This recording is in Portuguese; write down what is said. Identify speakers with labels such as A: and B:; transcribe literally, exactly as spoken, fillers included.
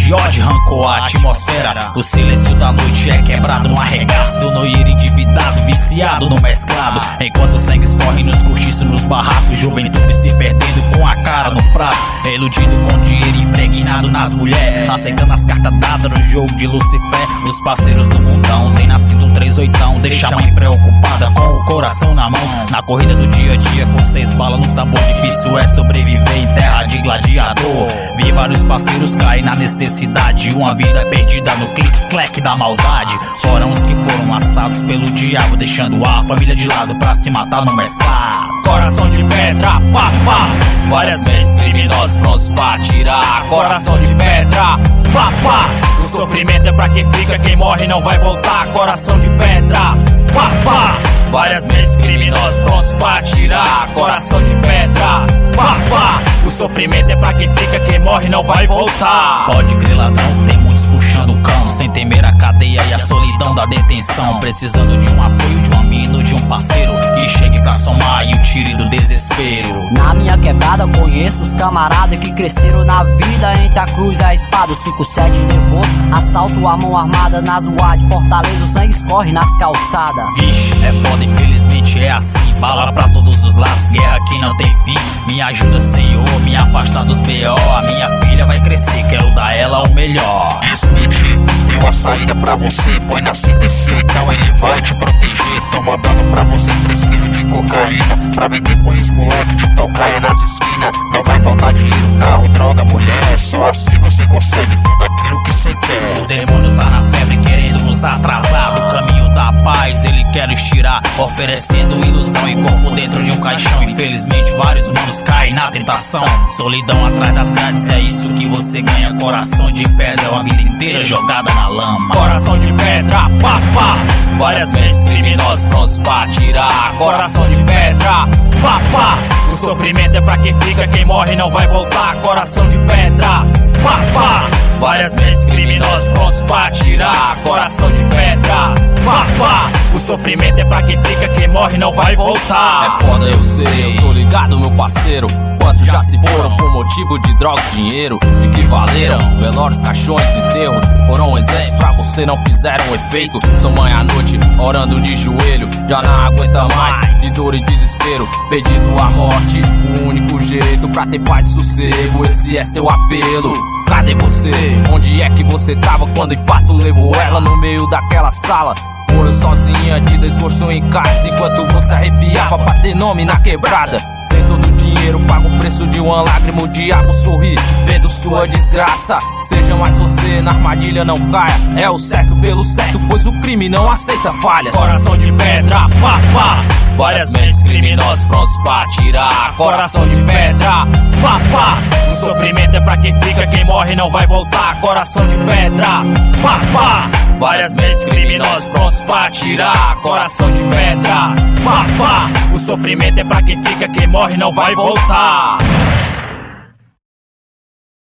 A: de ódio, rancor a atmosfera. O silêncio da noite é quebrado no arregaço do noieiro endividado, viciado no mesclado. Enquanto o sangue escorre nos cortiços, nos barracos, juventude se perdendo com a cara no prato, iludido com dinheiro impregnado nas mulheres, aceitando as cartas dadas no jogo de Lucifer. Os parceiros do mundão tem nascido um três oitão, deixa a mãe preocupada com o coração na mão. Na corrida do dia a dia com seis balas no tambor, difícil é sobreviver em terra de gladiador. Vi vários parceiros cair na necessidade, uma vida perdida no clique-clack da maldade. Foram os que foram assados pelo diabo, deixando a família de lado pra se matar no mesclado. Coração de pedra, pá, pá. Várias vezes criminosos prontos pra atirar. Coração de pedra, pá, pá. O sofrimento é pra quem fica, quem morre não vai voltar. Coração de pedra, pá, pá. Várias vezes criminosos prontos pra atirar. Coração de pedra, pá, pá. O sofrimento é pra quem fica, quem morre não vai voltar. Pode crer, ladrão, tem muitos puxando o cão, sem temer a cadeia e a solidão da detenção. Precisando de um apoio, de um amigo, de um parceiro que chegue pra somar e o tire do desespero.
B: Na minha quebrada conheço os camaradas que cresceram na vida entre a cruz e a espada. O cinco sete nervoso, assalto a mão armada nas ruas de Fortaleza, o sangue escorre nas calçadas.
A: Vixe, é foda, infelizmente é assim. Bala pra todos os lados, guerra que não tem fim. Me ajuda, Senhor, me afasta dos B O. A minha filha vai crescer, quero dar ela o melhor.
C: Smith, tem uma saída pra você. Põe na C T C, então ele vai te proteger. Tô mandando pra você três quilos de cocaína pra vender pra esse moleque de tocaia nas esquinas. Não vai faltar dinheiro, carro, droga, mulher. Só assim você consegue tudo aquilo que você quer.
A: O demônio tá na febre querendo nos atrasar do caminho da paz, ele quer nos tirar, oferecendo ilusão e corpo dentro de um caixão. Infelizmente vários manos caem na tentação. Solidão atrás das grades, é isso que você ganha. Coração de pedra, uma vida inteira jogada na lama. Coração de pedra, pá, pá. Várias vezes criminosos prontos pra atirar. Coração de pedra, pá, pá. O sofrimento é pra quem fica, quem morre não vai voltar. Coração de pedra, pá, pá. Várias vezes criminosos prontos pra atirar. Coração de pedra, pá, pá. O sofrimento é pra quem fica, quem morre não vai voltar.
D: É foda, eu sei, eu tô ligado, meu parceiro. Quantos já se foram por motivo de droga e dinheiro? De que valeram? Velórios, caixões, enterros foram exemplos pra você, não fizeram efeito. Sua mãe à noite orando de joelho, já não aguenta mais, de dor e desespero, pedindo a morte. O único jeito pra ter paz e sossego, esse é seu apelo. Cadê você? Onde é que você tava quando o infarto levou ela no meio daquela sala? Morou sozinha de desgosto em casa, enquanto você arrepiava pra ter nome na quebrada. Tem todo o dinheiro, paga o preço de uma lágrima, o diabo sorri vendo sua desgraça. Seja mais você, na armadilha não caia, é o certo pelo certo, pois o crime não aceita falhas.
A: Coração de pedra, pá, pá. Várias vezes criminosos prontos pra atirar. Coração de pedra, pá, pá. O sofrimento é pra quem fica, quem morre não vai voltar. Coração de pedra, pá, pá. Várias vezes criminosos prontos pra atirar. Coração de pedra, pá, pá. O sofrimento é pra quem fica, quem morre não vai voltar.